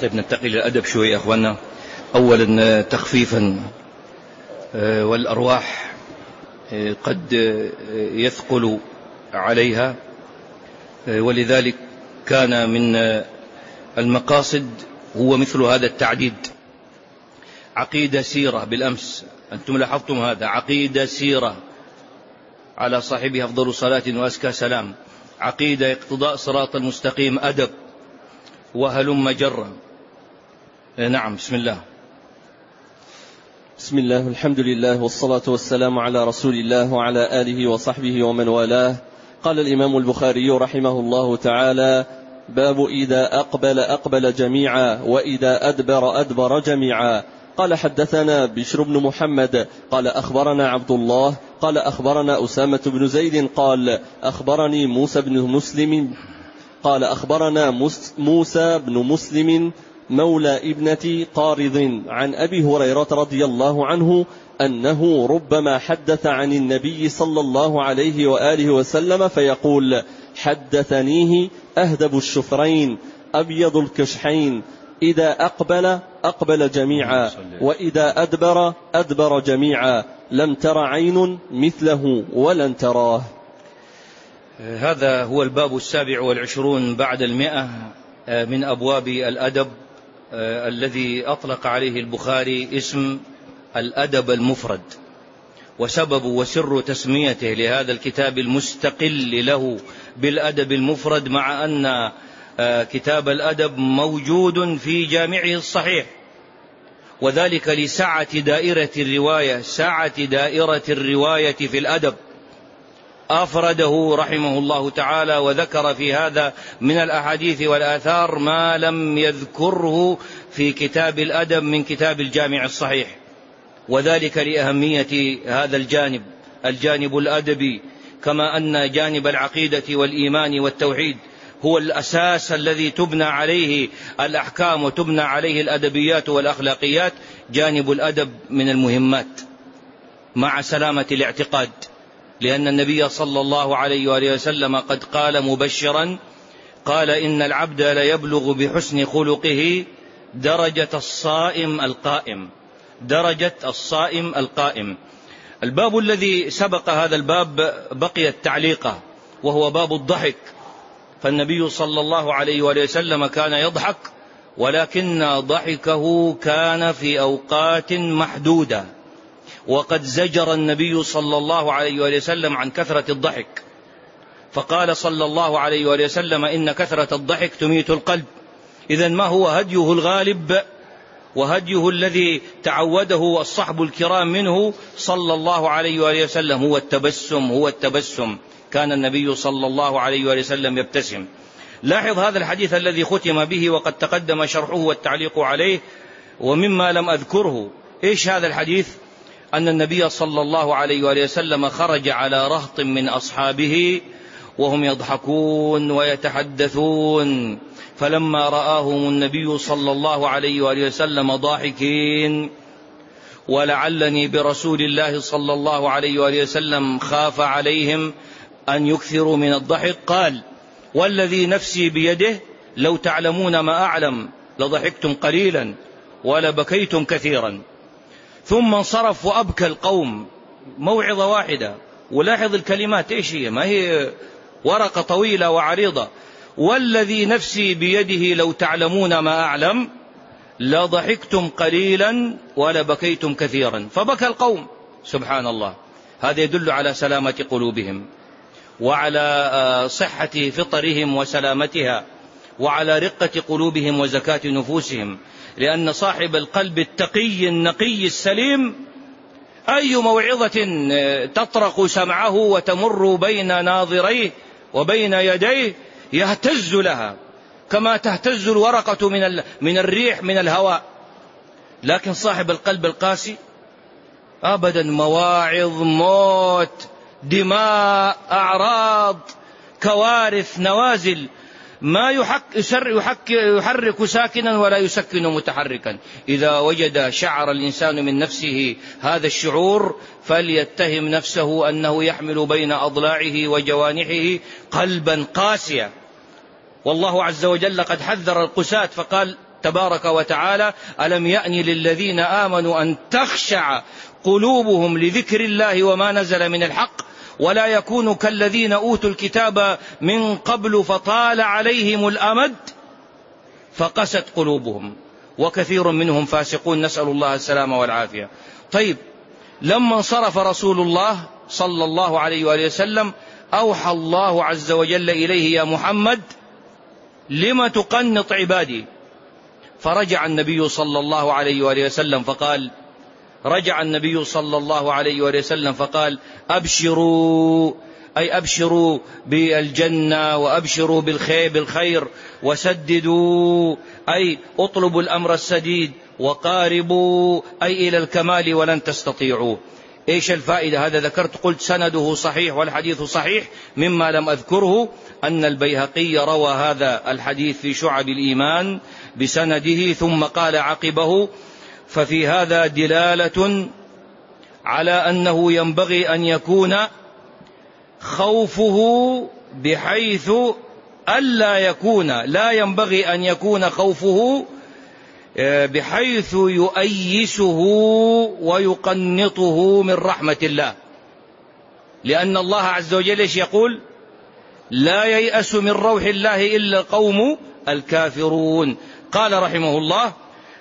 طيب ننتقل إلى الأدب شوي يا أخوانا. أولا تخفيفا، والأرواح قد يثقل عليها، ولذلك كان من المقاصد هو مثل هذا التعديد. عقيدة سيرة بالأمس، أنتم لاحظتم هذا، عقيدة سيرة على صاحبها أفضل صلاة وأزكى سلام، عقيدة اقتضاء صراط المستقيم، أدب، وهلم جرا. نعم، بسم الله. بسم الله، الحمد لله، والصلاة والسلام على رسول الله وعلى آله وصحبه ومن والاه. قال الإمام البخاري رحمه الله تعالى: باب إذا أقبل جميعا، وإذا أدبر جميعا. قال: حدثنا بشر بن محمد قال: أخبرنا عبد الله قال: أخبرنا أسامة بن زيد قال: أخبرني موسى بن مسلم قال: أخبرنا موسى بن مسلم مولى ابنة قارض عن أبي هريرة رضي الله عنه أنه ربما حدث عن النبي صلى الله عليه وآله وسلم فيقول: حدثنيه أهدب الشفرين أبيض الكشحين، إذا أقبل جميعا، وإذا أدبر جميعا، لم تر عين مثله ولن تراه. هذا هو الباب 27 بعد 100 من أبواب الأدب، الذي أطلق عليه البخاري اسم الأدب المفرد. وسبب وسر تسميته لهذا الكتاب المستقل له بالأدب المفرد، مع أن كتاب الأدب موجود في جامعه الصحيح، وذلك لسعة دائرة الرواية، سعة دائرة الرواية في الأدب، أفرده رحمه الله تعالى وذكر في هذا من الأحاديث والآثار ما لم يذكره في كتاب الأدب من كتاب الجامع الصحيح، وذلك لأهمية هذا الجانب الأدبي، كما أن جانب العقيدة والإيمان والتوحيد هو الأساس الذي تبنى عليه الأحكام وتبنى عليه الأدبيات والأخلاقيات. جانب الأدب من المهمات مع سلامة الاعتقاد، لأن النبي صلى الله عليه وآله وسلم قد قال مبشرا، قال: إن العبد ليبلغ بحسن خلقه درجة الصائم القائم. الباب الذي سبق هذا الباب بقي التعليقة، وهو باب الضحك. فالنبي صلى الله عليه وآله وسلم كان يضحك، ولكن ضحكه كان في أوقات محدودة، وقد زجر النبي صلى الله عليه وآله وسلم عن كثرة الضحك، فقال صلى الله عليه وآله وسلم: إن كثرة الضحك تميت القلب. إذن ما هو هديه الغالب وهديه الذي تعوده الصحب الكرام منه صلى الله عليه وآله وسلم؟ هو التبسم. كان النبي صلى الله عليه وآله وسلم يبتسم. لاحظ هذا الحديث الذي ختم به وقد تقدم شرحه والتعليق عليه، ومما لم أذكره إيش هذا الحديث؟ أن النبي صلى الله عليه وآله وسلم خرج على رهط من أصحابه وهم يضحكون ويتحدثون، فلما رآهم النبي صلى الله عليه وآله وسلم ضاحكين ولعلني برسول الله صلى الله عليه وآله وسلم خاف عليهم أن يكثروا من الضحك، قال: والذي نفسي بيده لو تعلمون ما أعلم لضحكتم قليلا ولبكيتم كثيرا. ثم انصرف وأبكى القوم، موعظة واحدة. ولاحظ الكلمات إيش هي، ما هي ورقة طويلة وعريضة. والذي نفسي بيده لو تعلمون ما أعلم لضحكتم قليلا ولبكيتم كثيرا. فبكى القوم، سبحان الله. هذا يدل على سلامة قلوبهم، وعلى صحة فطرهم وسلامتها، وعلى رقة قلوبهم وزكاة نفوسهم. لأن صاحب القلب التقي النقي السليم أي موعظة تطرق سمعه وتمر بين ناظريه وبين يديه يهتز لها كما تهتز الورقة من الريح من الهواء. لكن صاحب القلب القاسي أبدا، مواعظ، موت، دماء، أعراض، كوارث، نوازل، ما يحرك ساكنا ولا يسكن متحركا. إذا وجد شعر الإنسان من نفسه هذا الشعور فليتهم نفسه أنه يحمل بين أضلاعه وجوانحه قلبا قاسيا. والله عز وجل قد حذر القساة فقال: تبارك وتعالى: ألم يأن للذين آمنوا أن تخشع قلوبهم لذكر الله وما نزل من الحق ولا يكونوا كالذين أوتوا الكتاب من قبل فطال عليهم الأمد فقست قلوبهم وكثير منهم فاسقون، نسأل الله السلامة والعافية. طيب، لما انصرف رسول الله صلى الله عليه وآله وسلم أوحى الله عز وجل إليه: يا محمد لم تقنط عبادي؟ فرجع النبي صلى الله عليه وآله وسلم فقال: أبشروا، أي أبشروا بالجنة وأبشروا بالخير، وسددوا أي اطلبوا الأمر السديد، وقاربوا أي إلى الكمال ولن تستطيعوا. إيش الفائدة؟ هذا ذكرت قلت سنده صحيح والحديث صحيح. مما لم أذكره أن البيهقي روى هذا الحديث في شعب الإيمان بسنده، ثم قال عقبه: ففي هذا دلالة على أنه ينبغي أن يكون خوفه بحيث لا ينبغي أن يكون خوفه بحيث يؤيسه ويقنطه من رحمة الله، لأن الله عز وجل يقول: لا ييأس من روح الله إلا القوم الكافرون. قال رحمه الله: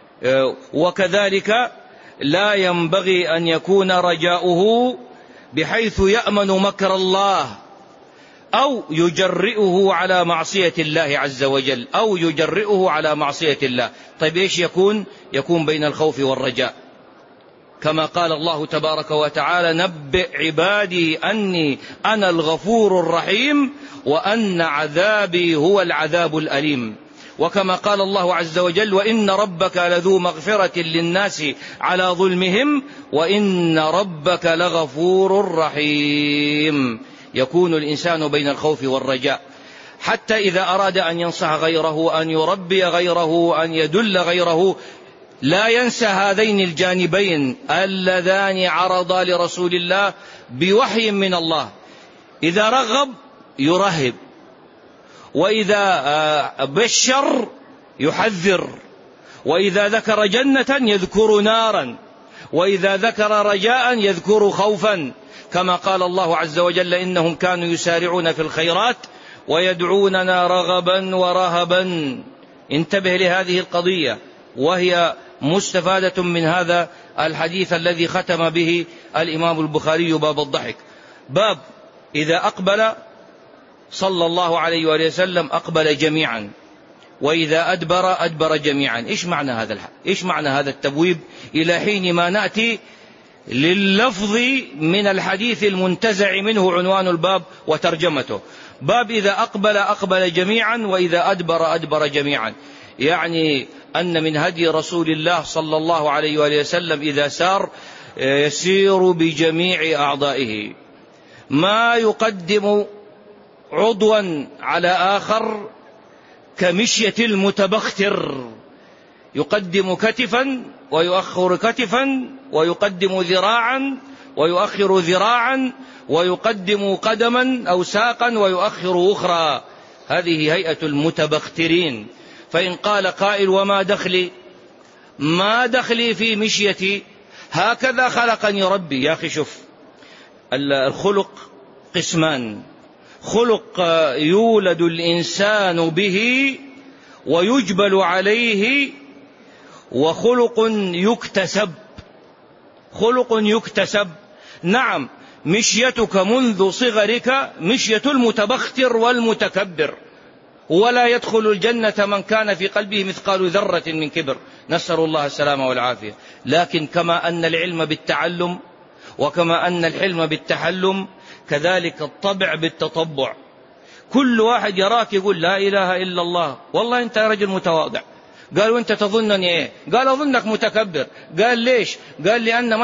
وكذلك لا ينبغي أن يكون رجاؤه بحيث يأمن مكر الله أو يجرئه على معصية الله عز وجل، أو يجرئه على معصية الله. طيب إيش يكون بين الخوف والرجاء؟ كما قال الله تبارك وتعالى: نبئ عبادي أني أنا الغفور الرحيم وأن عذابي هو العذاب الأليم. وكما قال الله عز وجل: وإن ربك لذو مغفرة للناس على ظلمهم وإن ربك لغفور رحيم. يكون الإنسان بين الخوف والرجاء، حتى إذا أراد أن ينصح غيره، أن يربي غيره، أن يدل غيره، لا ينسى هذين الجانبين اللذان عرضا لرسول الله بوحي من الله: إذا رغب يرهب، وإذا بشر يحذر، وإذا ذكر جنة يذكر نارا، وإذا ذكر رجاء يذكر خوفا، كما قال الله عز وجل: إنهم كانوا يسارعون في الخيرات ويدعوننا رغبا ورهبا. انتبه لهذه القضية، وهي مستفادة من هذا الحديث الذي ختم به الإمام البخاري باب الضحك. باب إذا أقبل صلى الله عليه وآله وسلم أقبل جميعا، وإذا أدبر جميعا. إيش معنى هذا التبويب إلى حين ما نأتي لللفظ من الحديث المنتزع منه عنوان الباب وترجمته؟ باب إذا أقبل جميعا، وإذا أدبر جميعا، يعني أن من هدي رسول الله صلى الله عليه وآله وسلم إذا سار يسير بجميع أعضائه، ما يقدم عضوا على آخر كمشية المتبختر، يقدم كتفا ويؤخر كتفا، ويقدم ذراعا ويؤخر ذراعا، ويقدم قدما أو ساقا ويؤخر أخرى. هذه هيئة المتبخترين. فإن قال قائل: وما دخلي؟ ما دخلي في مشيتي؟ هكذا خلقني ربي. يا أخي شوف، الخلق قسمان: خلق يولد الإنسان به ويجبل عليه، وخلق يكتسب. خلق يكتسب، نعم، مشيتك منذ صغرك مشية المتبختر والمتكبر، ولا يدخل الجنة من كان في قلبه مثقال ذرة من كبر، نسأل الله السلامة والعافية. لكن كما أن العلم بالتعلم، وكما أن الحلم بالتحلم، كذلك الطبع بالتطبع. كل واحد يراك يقول: لا إله إلا الله، والله أنت رجل متواضع. قال: وأنت تظنني إيه؟ قال: أظنك متكبر. قال: ليش؟ قال: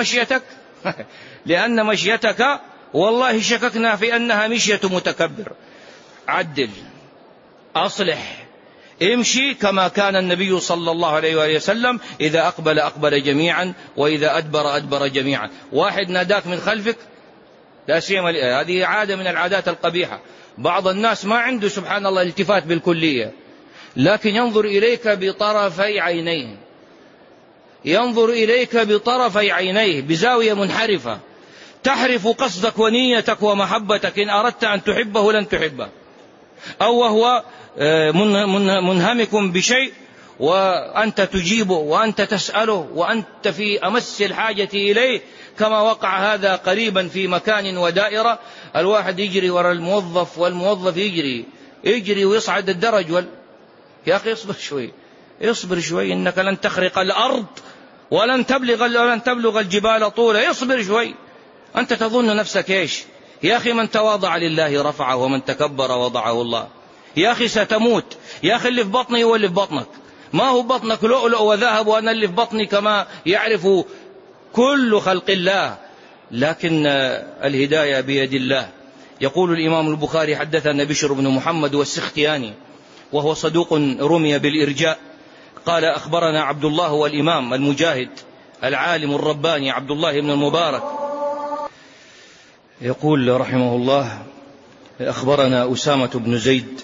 لأن مشيتك والله شككنا في أنها مشية متكبر. عدل، أصلح، امشي كما كان النبي صلى الله عليه وآله وسلم: إذا أقبل جميعا، وإذا أدبر جميعا. واحد ناداك من خلفك، لا سيما هذه عادة من العادات القبيحة. بعض الناس ما عنده سبحان الله التفات بالكلية، لكن ينظر إليك بطرفي عينيه، ينظر إليك بطرفي عينيه بزاوية منحرفة تحرف قصدك ونيتك ومحبتك. إن أردت أن تحبه لن تحبه، أو وهو منهمك بشيء وأنت تجيبه وأنت تسأله وأنت في أمس الحاجة إليه، كما وقع هذا قريبا في مكان ودائرة، الواحد يجري وراء الموظف والموظف يجري ويصعد الدرج يا أخي اصبر شوي، اصبر شوي، إنك لن تخرق الأرض ولن تبلغ الجبال طولا، اصبر شوي. أنت تظن نفسك إيش؟ يا أخي من تواضع لله رفعه ومن تكبر وضعه الله. يا أخي ستموت، يا أخي اللي في بطني هو اللي في بطنك، ما هو بطنك لؤلؤ وذهب وأنا اللي في بطني كما يعرف كل خلق الله، لكن الهداية بيد الله. يقول الإمام البخاري: حدثنا بشر بن محمد والسختياني وهو صدوق رمي بالإرجاء، قال: أخبرنا عبد الله والإمام المجاهد العالم الرباني عبد الله بن المبارك، يقول رحمه الله: أخبرنا أسامة بن زيد،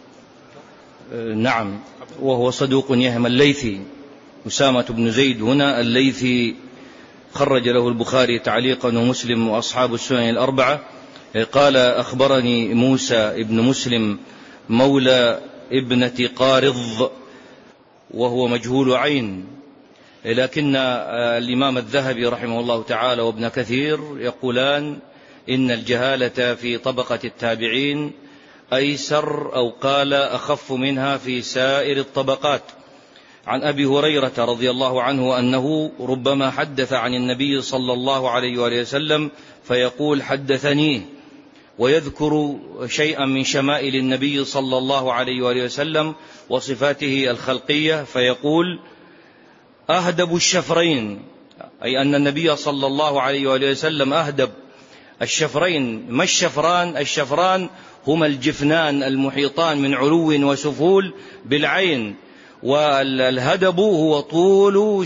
نعم، وهو صدوق يهم، الليثي. أسامة بن زيد هنا الليثي خرج له البخاري تعليقا ومسلم وأصحاب السنن الأربعة. قال: أخبرني موسى ابن مسلم مولى ابنة قارض، وهو مجهول عين، لكن الإمام الذهبي رحمه الله تعالى وابن كثير يقولان إن الجهالة في طبقة التابعين أيسر أو قال أخف منها في سائر الطبقات. عن أبي هريرة رضي الله عنه أنه ربما حدث عن النبي صلى الله عليه وآله وسلم فيقول: حدثني، ويذكر شيئا من شمائل النبي صلى الله عليه وآله وسلم وصفاته الخلقية فيقول: أهدب الشفرين، أي أن النبي صلى الله عليه وآله وسلم أهدب الشفرين. ما الشفران؟ الشفران هما الجفنان المحيطان من علو وسفول بالعين، والهدب هو طول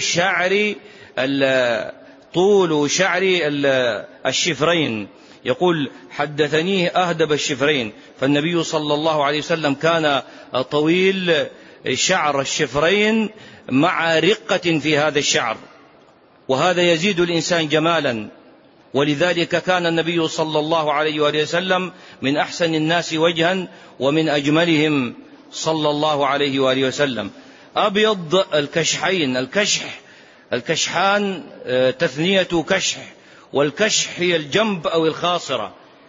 شعر الشفرين. يقول: حدثنيه أهدب الشفرين، فالنبي صلى الله عليه وسلم كان طويل شعر الشفرين مع رقة في هذا الشعر، وهذا يزيد الإنسان جمالا، ولذلك كان النبي صلى الله عليه وآله وسلم من أحسن الناس وجها ومن أجملهم صلى الله عليه وآله وسلم. أبيض الكشحين، الكشحان تثنية كشح، والكشح هي الجنب أو الخاصرة.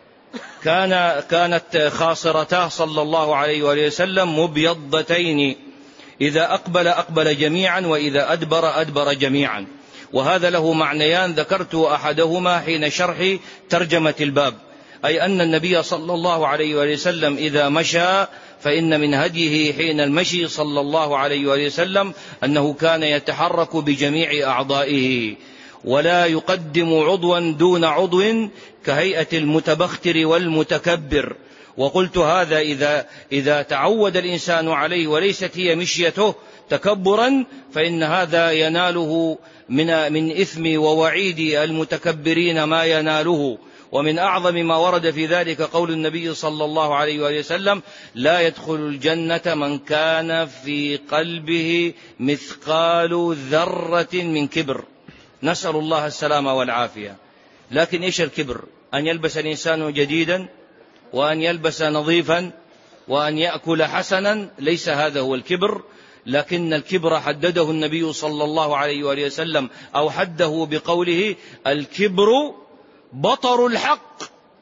كانت خاصرتاه صلى الله عليه وآله وسلم مبيضتين، إذا أقبل جميعا وإذا أدبر جميعا. وهذا له معنيان ذكرت أحدهما حين شرح ترجمة الباب، أي أن النبي صلى الله عليه وآله وسلم إذا مشى فإن من هديه حين المشي صلى الله عليه وآله وسلم أنه كان يتحرك بجميع أعضائه، ولا يقدم عضوا دون عضو كهيئة المتبختر والمتكبر. وقلت هذا إذا تعود الإنسان عليه وليست هي مشيته تكبرا، فإن هذا يناله من إثم ووعيد المتكبرين ما يناله. ومن أعظم ما ورد في ذلك قول النبي صلى الله عليه وآله وسلم: لا يدخل الجنة من كان في قلبه مثقال ذرة من كبر. نسأل الله السلامة والعافية. لكن إيش الكبر؟ أن يلبس الإنسان جديدا، وأن يلبس نظيفا، وأن يأكل حسنا، ليس هذا هو الكبر. لكن الكبر حدده النبي صلى الله عليه وآله وسلم أو حده بقوله: الكبر بطر الحق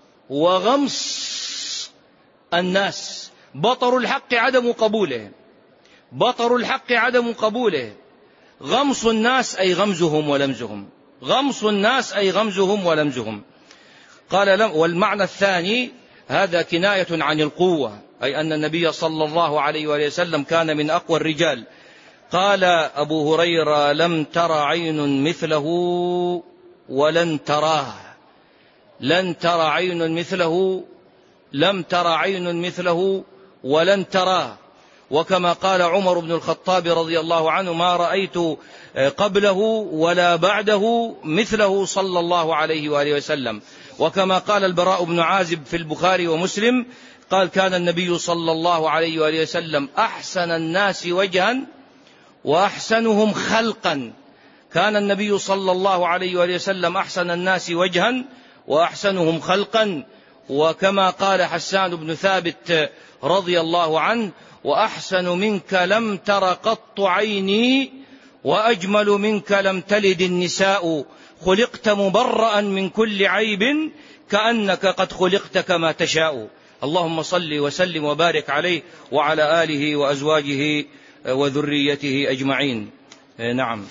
وغمص الناس. بطر الحق عدم قبوله، بطر الحق عدم قبوله. غمص الناس أي غمزهم ولمزهم، غمص الناس أي غمزهم ولمزهم. قال: والمعنى الثاني هذا كناية عن القوة، أي أن النبي صلى الله عليه وآله وسلم كان من أقوى الرجال. قال أبو هريرة: لم تر عين مثله ولن تراه. لن تر عين مثله، لم تر عين مثله ولن تراه. وكما قال عمر بن الخطاب رضي الله عنه: ما رأيت قبله ولا بعده مثله صلى الله عليه وآله وسلم. وكما قال البراء بن عازب في البخاري ومسلم: قال كان النبي صلى الله عليه وآله وسلم أحسن الناس وجها وأحسنهم خلقا. كان النبي صلى الله عليه وآله وسلم أحسن الناس وجها وأحسنهم خلقا. وكما قال حسان بن ثابت رضي الله عنه: وأحسن منك لم تر قط عيني وأجمل منك لم تلد النساء، خلقت مبرأ من كل عيب كأنك قد خلقت كما تشاء. اللهم صل وسلم وبارك عليه وعلى آله وأزواجه وذريته أجمعين. نعم.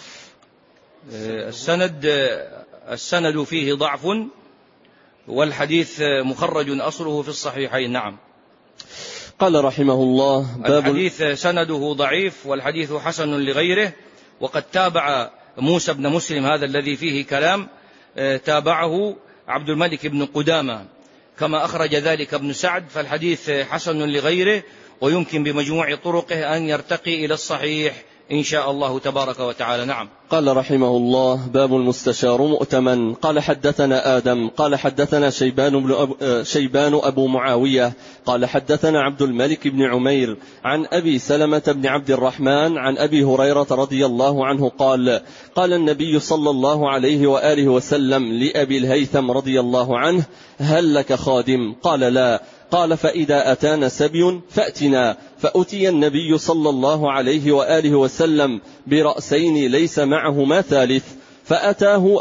السند فيه ضعف، والحديث مخرج أصله في الصحيحين. نعم. قال رحمه الله: الحديث سنده ضعيف والحديث حسن لغيره، وقد تابع موسى بن مسلم هذا الذي فيه كلام، تابعه عبد الملك بن قدامة كما أخرج ذلك ابن سعد، فالحديث حسن لغيره ويمكن بمجموع طرقه أن يرتقي إلى الصحيح إن شاء الله تبارك وتعالى. نعم. قال رحمه الله: باب المستشار مؤتمن. قال حدثنا آدم قال حدثنا شيبان أبو معاوية قال حدثنا عبد الملك بن عمير عن أبي سلمة بن عبد الرحمن عن أبي هريرة رضي الله عنه قال: قال النبي صلى الله عليه وآله وسلم لأبي الهيثم رضي الله عنه: هل لك خادم؟ قال: لا. قال: فإذا أتانا سبي فأتنا. فأتي النبي صلى الله عليه وآله وسلم برأسين ليس معهما ثالث، فأتاه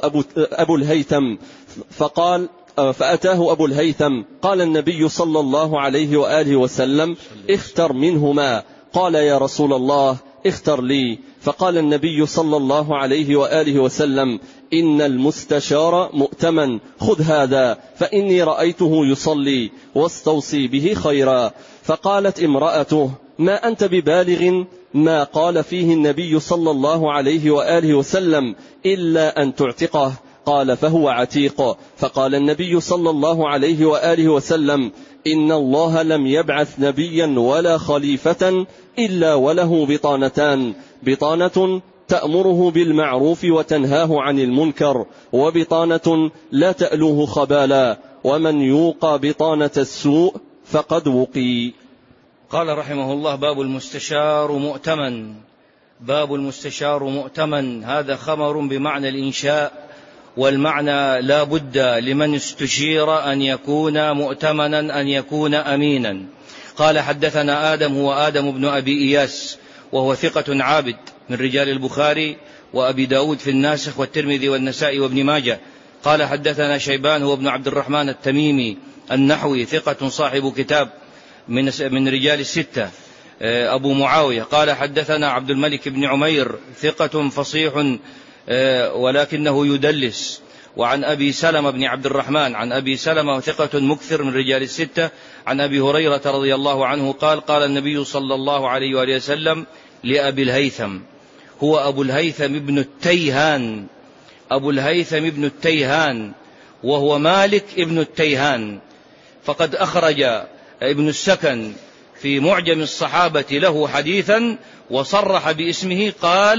أبو الهيثم قال النبي صلى الله عليه وآله وسلم: اختر منهما. قال: يا رسول الله اختر لي. فقال النبي صلى الله عليه وآله وسلم: إن المستشار مؤتمن، خذ هذا فإني رأيته يصلي، واستوصي به خيرا. فقالت امرأته: ما أنت ببالغ ما قال فيه النبي صلى الله عليه وآله وسلم إلا أن تعتقه. قال: فهو عتيق. فقال النبي صلى الله عليه وآله وسلم: إن الله لم يبعث نبيا ولا خليفة إلا وله بطانتان: بطانة تأمره بالمعروف وتنهاه عن المنكر، وبطانة لا تألوه خبالا، ومن يوقى بطانة السوء فقد وقي. قال رحمه الله: باب المستشار مؤتمن. باب المستشار مؤتمن، هذا خبر بمعنى الإنشاء، والمعنى لا بد لمن استشير أن يكون مؤتمنا، أن يكون أمينا. قال حدثنا آدم، هو آدم بن أبي إياس، وهو ثقة عابد من رجال البخاري وأبي داود في الناسخ والترمذي والنسائي وابن ماجه. قال حدثنا شيبان، هو ابن عبد الرحمن التميمي النحوي، ثقة صاحب كتاب من رجال الستة، أبو معاوية. قال حدثنا عبد الملك بن عمير، ثقة فصيح ولكنه يدلس. وعن أبي سلمة بن عبد الرحمن، عن أبي سلمة ثقة مكثر من رجال الستة، عن أبي هريرة رضي الله عنه قال: قال النبي صلى الله عليه وآله وسلم لأبي الهيثم، هو أبو الهيثم ابن التيهان، أبو الهيثم ابن التيهان، وهو مالك ابن التيهان. فقد أخرج ابن السكن في معجم الصحابة له حديثا وصرح باسمه،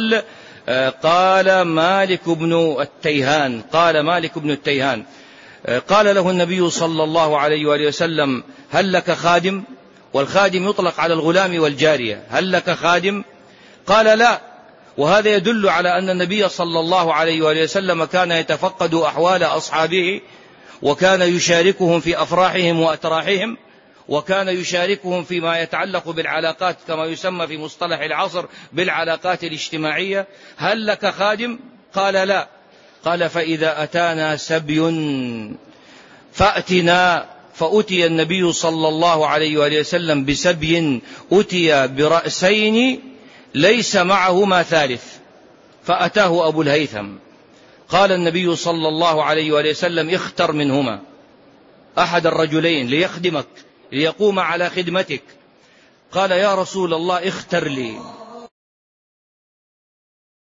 قال مالك بن التيهان، قال مالك بن التيهان. قال له النبي صلى الله عليه وآله وسلم: هل لك خادم؟ والخادم يطلق على الغلام والجارية. هل لك خادم؟ قال: لا. وهذا يدل على أن النبي صلى الله عليه وآله وسلم كان يتفقد أحوال أصحابه، وكان يشاركهم في أفراحهم وأتراحهم، وكان يشاركهم فيما يتعلق بالعلاقات، كما يسمى في مصطلح العصر بالعلاقات الاجتماعية. هل لك خادم؟ قال: لا. قال: فإذا أتانا سبي فأتنا. فأتي النبي صلى الله عليه وآله وسلم بسبي، أتي برأسين ليس معهما ثالث، فأتاه أبو الهيثم. قال النبي صلى الله عليه وآله وسلم: اختر منهما أحد الرجلين ليخدمك، ليقوم على خدمتك. قال: يا رسول الله اختر لي.